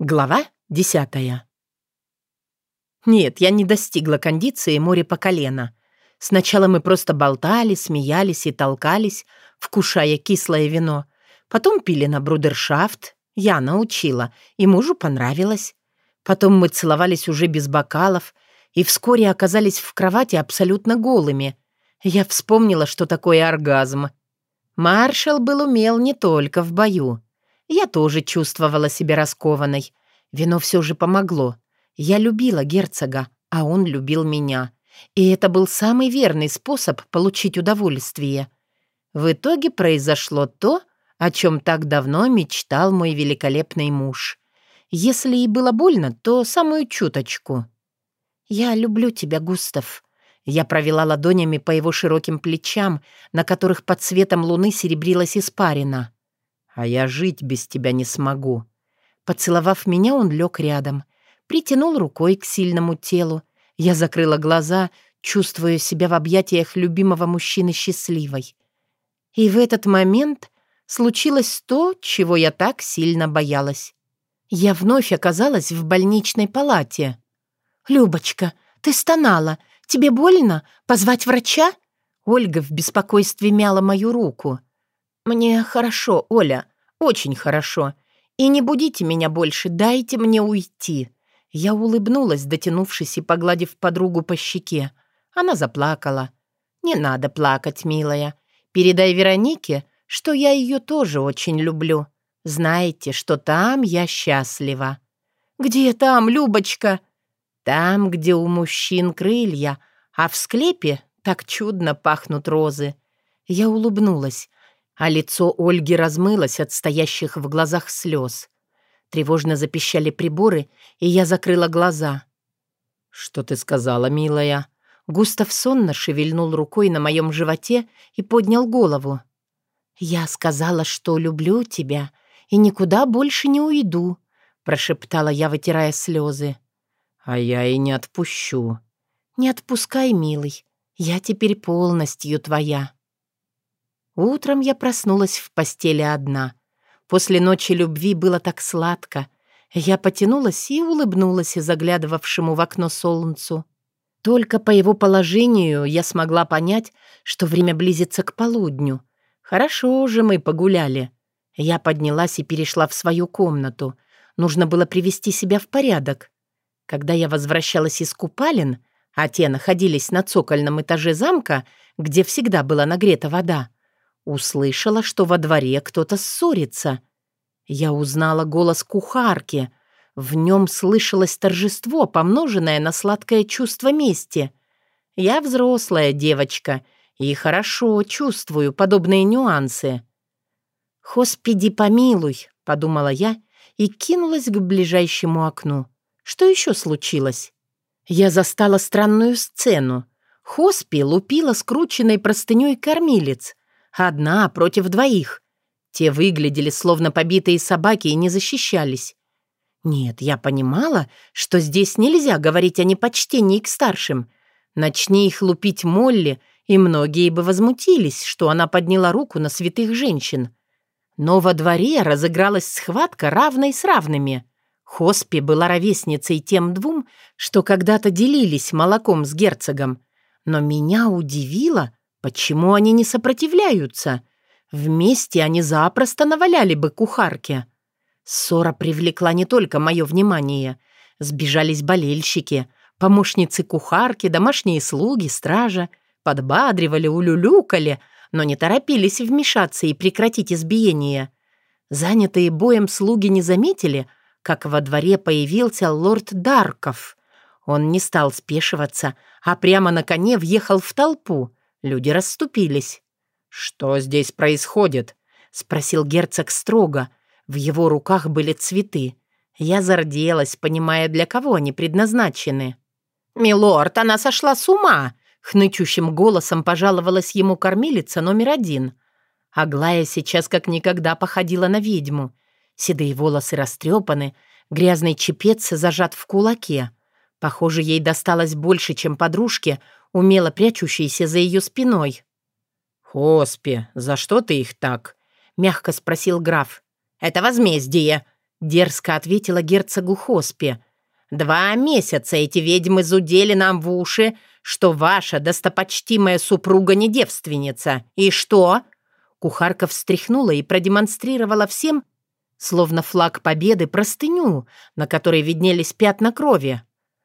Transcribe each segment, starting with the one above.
Глава 10. Нет, я не достигла кондиции море по колено. Сначала мы просто болтали, смеялись и толкались, вкушая кислое вино. Потом пили на брудершафт. Я научила, и мужу понравилось. Потом мы целовались уже без бокалов и вскоре оказались в кровати абсолютно голыми. Я вспомнила, что такое оргазм. Маршал был умел не только в бою. Я тоже чувствовала себя раскованной. Вино все же помогло. Я любила герцога, а он любил меня. И это был самый верный способ получить удовольствие. В итоге произошло то, о чем так давно мечтал мой великолепный муж. Если и было больно, то самую чуточку. «Я люблю тебя, Густав». Я провела ладонями по его широким плечам, на которых под светом луны серебрилась испарина. «А я жить без тебя не смогу». Поцеловав меня, он лег рядом, притянул рукой к сильному телу. Я закрыла глаза, чувствуя себя в объятиях любимого мужчины счастливой. И в этот момент случилось то, чего я так сильно боялась. Я вновь оказалась в больничной палате. «Любочка, ты стонала. Тебе больно? Позвать врача?» Ольга в беспокойстве мяла мою руку. «Мне хорошо, Оля, очень хорошо. И не будите меня больше, дайте мне уйти». Я улыбнулась, дотянувшись и погладив подругу по щеке. Она заплакала. «Не надо плакать, милая. Передай Веронике, что я ее тоже очень люблю. Знаете, что там я счастлива». «Где там, Любочка?» «Там, где у мужчин крылья, а в склепе так чудно пахнут розы». Я улыбнулась, а лицо Ольги размылось от стоящих в глазах слез. Тревожно запищали приборы, и я закрыла глаза. «Что ты сказала, милая?» Густав сонно шевельнул рукой на моем животе и поднял голову. «Я сказала, что люблю тебя и никуда больше не уйду», прошептала я, вытирая слезы. «А я и не отпущу». «Не отпускай, милый, я теперь полностью твоя». Утром я проснулась в постели одна. После ночи любви было так сладко. Я потянулась и улыбнулась заглядывавшему в окно солнцу. Только по его положению я смогла понять, что время близится к полудню. Хорошо же мы погуляли. Я поднялась и перешла в свою комнату. Нужно было привести себя в порядок. Когда я возвращалась из купалин, а те находились на цокольном этаже замка, где всегда была нагрета вода, услышала, что во дворе кто-то ссорится. Я узнала голос кухарки. В нем слышалось торжество, помноженное на сладкое чувство мести. Я взрослая девочка и хорошо чувствую подобные нюансы. «Господи, помилуй», — подумала я и кинулась к ближайшему окну. Что еще случилось? Я застала странную сцену. Хоспи лупила скрученной простыней кормилец. Одна против двоих. Те выглядели словно побитые собаки и не защищались. Нет, я понимала, что здесь нельзя говорить о непочтении к старшим. Начни их лупить Молли, и многие бы возмутились, что она подняла руку на святых женщин. Но во дворе разыгралась схватка равной с равными. Хоспи была ровесницей тем двум, что когда-то делились молоком с герцогом. Но меня удивило, почему они не сопротивляются. Вместе они запросто наваляли бы кухарке. Ссора привлекла не только мое внимание. Сбежались болельщики, помощницы кухарки, домашние слуги, стража. Подбадривали, улюлюкали, но не торопились вмешаться и прекратить избиение. Занятые боем слуги не заметили, как во дворе появился лорд Дарков. Он не стал спешиваться, а прямо на коне въехал в толпу. Люди расступились. «Что здесь происходит?» — спросил герцог строго. В его руках были цветы. Я зарделась, понимая, для кого они предназначены. «Милорд, она сошла с ума!» — хнычущим голосом пожаловалась ему кормилица номер 1. Аглая сейчас как никогда походила на ведьму. Седые волосы растрепаны, грязный чепец зажат в кулаке. Похоже, ей досталось больше, чем подружке, умело прячущейся за ее спиной. «Хоспи, за что ты их так?» — мягко спросил граф. «Это возмездие!» дерзко ответила герцогу Хоспе. 2 месяца эти ведьмы зудели нам в уши, что ваша достопочтимая супруга не девственница. И что?» Кухарка встряхнула и продемонстрировала всем, словно флаг победы, простыню, на которой виднелись пятна крови.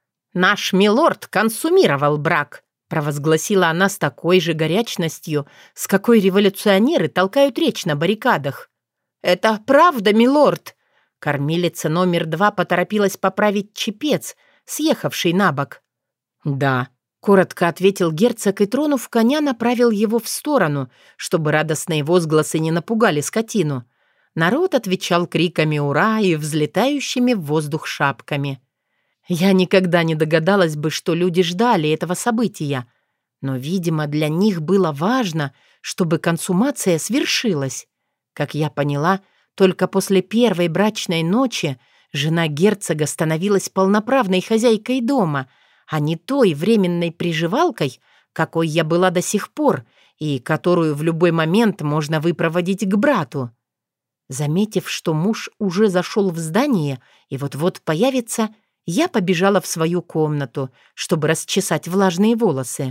«Наш милорд консумировал брак», — провозгласила она с такой же горячностью, с какой революционеры толкают речь на баррикадах. «Это правда, милорд?» Кормилица номер 2 поторопилась поправить чепец, съехавший на бок. «Да», — коротко ответил герцог и, тронув коня, направил его в сторону, чтобы радостные возгласы не напугали скотину. Народ отвечал криками «Ура!» и взлетающими в воздух шапками. Я никогда не догадалась бы, что люди ждали этого события, но, видимо, для них было важно, чтобы консумация свершилась. Как я поняла, только после первой брачной ночи жена герцога становилась полноправной хозяйкой дома, а не той временной приживалкой, какой я была до сих пор и которую в любой момент можно выпроводить к брату. Заметив, что муж уже зашел в здание и вот-вот появится, я побежала в свою комнату, чтобы расчесать влажные волосы.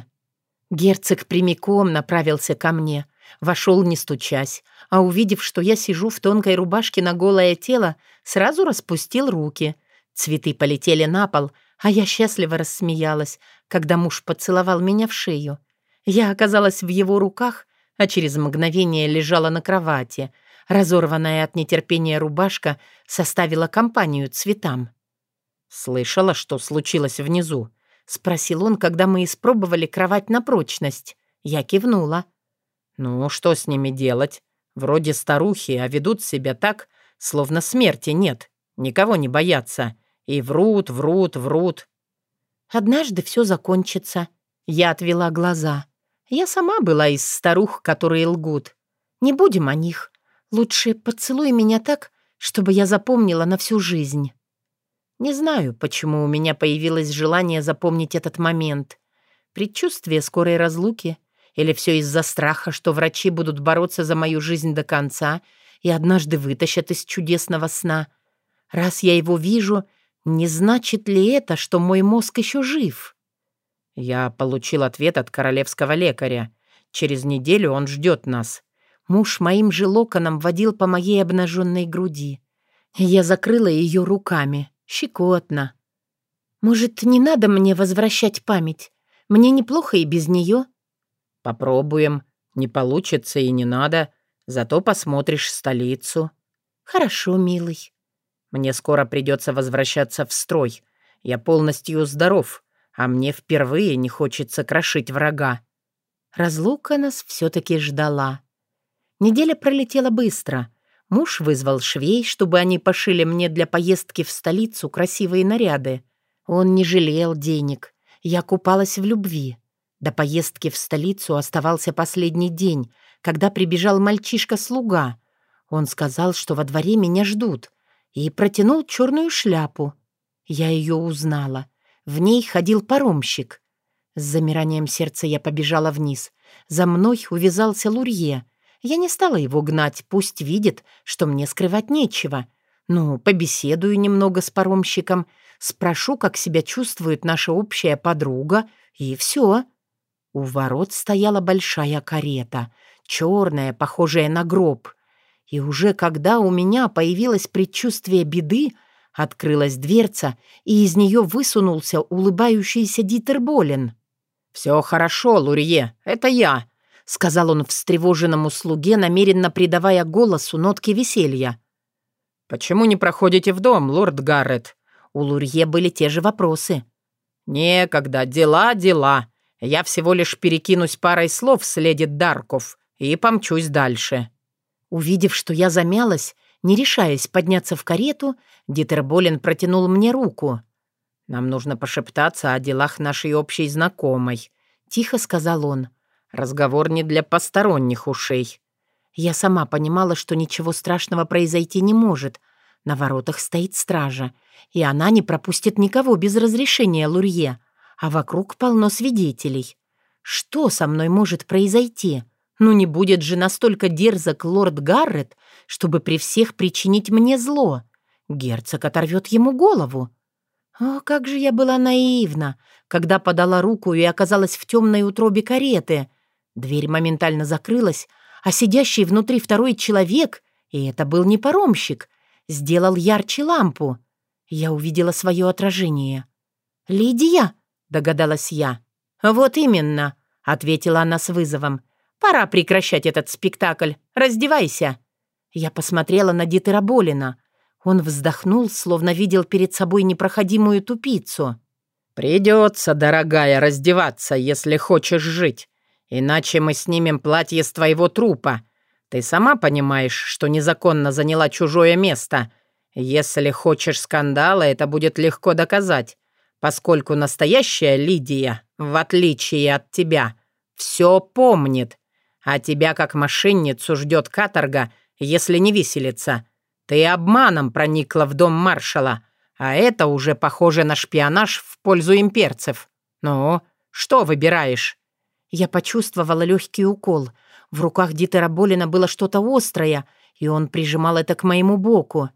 Герцог прямиком направился ко мне, вошел не стучась, а увидев, что я сижу в тонкой рубашке на голое тело, сразу распустил руки. Цветы полетели на пол, а я счастливо рассмеялась, когда муж поцеловал меня в шею. Я оказалась в его руках, а через мгновение лежала на кровати. Разорванная от нетерпения рубашка составила компанию цветам. «Слышала, что случилось внизу?» — спросил он, когда мы испробовали кровать на прочность. Я кивнула. «Ну, что с ними делать? Вроде старухи, а ведут себя так, словно смерти нет. Никого не боятся. И врут, врут, врут». «Однажды все закончится». Я отвела глаза. Я сама была из старух, которые лгут. Не будем о них. Лучше поцелуй меня так, чтобы я запомнила на всю жизнь. Не знаю, почему у меня появилось желание запомнить этот момент. Предчувствие скорой разлуки или все из-за страха, что врачи будут бороться за мою жизнь до конца и однажды вытащат из чудесного сна. Раз я его вижу, не значит ли это, что мой мозг еще жив? Я получил ответ от королевского лекаря. Через неделю он ждет нас. Муж моим же локоном водил по моей обнаженной груди. Я закрыла ее руками. Щекотно. «Может, не надо мне возвращать память? Мне неплохо и без нее». «Попробуем. Не получится и не надо. Зато посмотришь столицу». «Хорошо, милый». «Мне скоро придется возвращаться в строй. Я полностью здоров, а мне впервые не хочется крошить врага». Разлука нас все-таки ждала. Неделя пролетела быстро. Муж вызвал швей, чтобы они пошили мне для поездки в столицу красивые наряды. Он не жалел денег. Я купалась в любви. До поездки в столицу оставался последний день, когда прибежал мальчишка-слуга. Он сказал, что во дворе меня ждут, и протянул черную шляпу. Я ее узнала. В ней ходил паромщик. С замиранием сердца я побежала вниз. За мной увязался Лурье. Я не стала его гнать, пусть видит, что мне скрывать нечего. Ну, побеседую немного с паромщиком, спрошу, как себя чувствует наша общая подруга, и все. У ворот стояла большая карета, черная, похожая на гроб. И уже когда у меня появилось предчувствие беды, открылась дверца, и из нее высунулся улыбающийся Дитер Болен. «Все хорошо, Лурье, это я», — сказал он встревоженному слуге, намеренно придавая голосу нотки веселья. «Почему не проходите в дом, лорд Гаррет?» У Лурье были те же вопросы. «Некогда, дела. Я всего лишь перекинусь парой слов с леди Дарков и помчусь дальше». Увидев, что я замялась, не решаясь подняться в карету, Дитер Болен протянул мне руку. «Нам нужно пошептаться о делах нашей общей знакомой», — тихо сказал он. «Разговор не для посторонних ушей». Я сама понимала, что ничего страшного произойти не может. На воротах стоит стража, и она не пропустит никого без разрешения Лурье, а вокруг полно свидетелей. Что со мной может произойти? Ну не будет же настолько дерзок лорд Гаррет, чтобы при всех причинить мне зло. герцог оторвет ему голову. О, как же я была наивна, когда подала руку и оказалась в темной утробе кареты. Дверь моментально закрылась, а сидящий внутри второй человек, и это был не паромщик, сделал ярче лампу. Я увидела свое отражение. «Лидия?» — догадалась я. «Вот именно», — ответила она с вызовом. «Пора прекращать этот спектакль. Раздевайся». Я посмотрела на Дитера Болина. Он вздохнул, словно видел перед собой непроходимую тупицу. «Придется, дорогая, раздеваться, если хочешь жить. Иначе мы снимем платье с твоего трупа. Ты сама понимаешь, что незаконно заняла чужое место. Если хочешь скандала, это будет легко доказать, поскольку настоящая Лидия, в отличие от тебя, все помнит. А тебя, как мошенницу, ждет каторга, если не виселица. Ты обманом проникла в дом маршала, а это уже похоже на шпионаж в пользу имперцев. Ну, что выбираешь?» Я почувствовала легкий укол. В руках Дитера Болина было что-то острое, и он прижимал это к моему боку.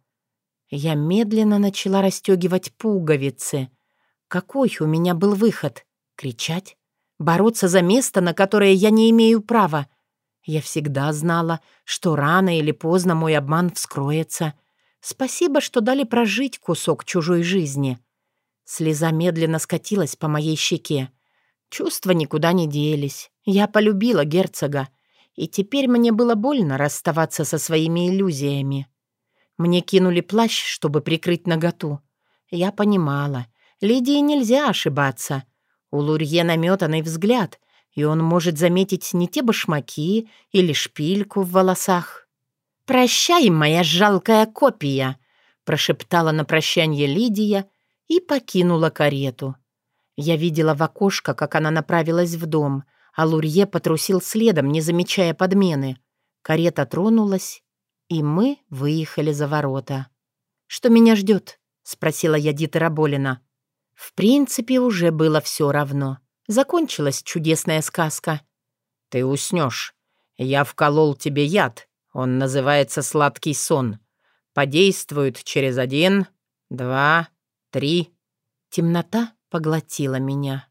Я медленно начала расстегивать пуговицы. Какой у меня был выход? Кричать? Бороться за место, на которое я не имею права? Я всегда знала, что рано или поздно мой обман вскроется. Спасибо, что дали прожить кусок чужой жизни. Слеза медленно скатилась по моей щеке. Чувства никуда не делись. Я полюбила герцога, и теперь мне было больно расставаться со своими иллюзиями. Мне кинули плащ, чтобы прикрыть наготу. Я понимала, Лидии нельзя ошибаться. У Лурье наметанный взгляд, и он может заметить не те башмаки или шпильку в волосах. «Прощай, моя жалкая копия!» — прошептала на прощанье Лидия и покинула карету. Я видела в окошко, как она направилась в дом, а Лурье потрусил следом, не замечая подмены. Карета тронулась, и мы выехали за ворота. «Что меня ждет?» — спросила я Дитера Болина. В принципе, уже было все равно. Закончилась чудесная сказка. «Ты уснешь. Я вколол тебе яд. Он называется сладкий сон. Подействует через 1, 2, 3». Темнота поглотила меня.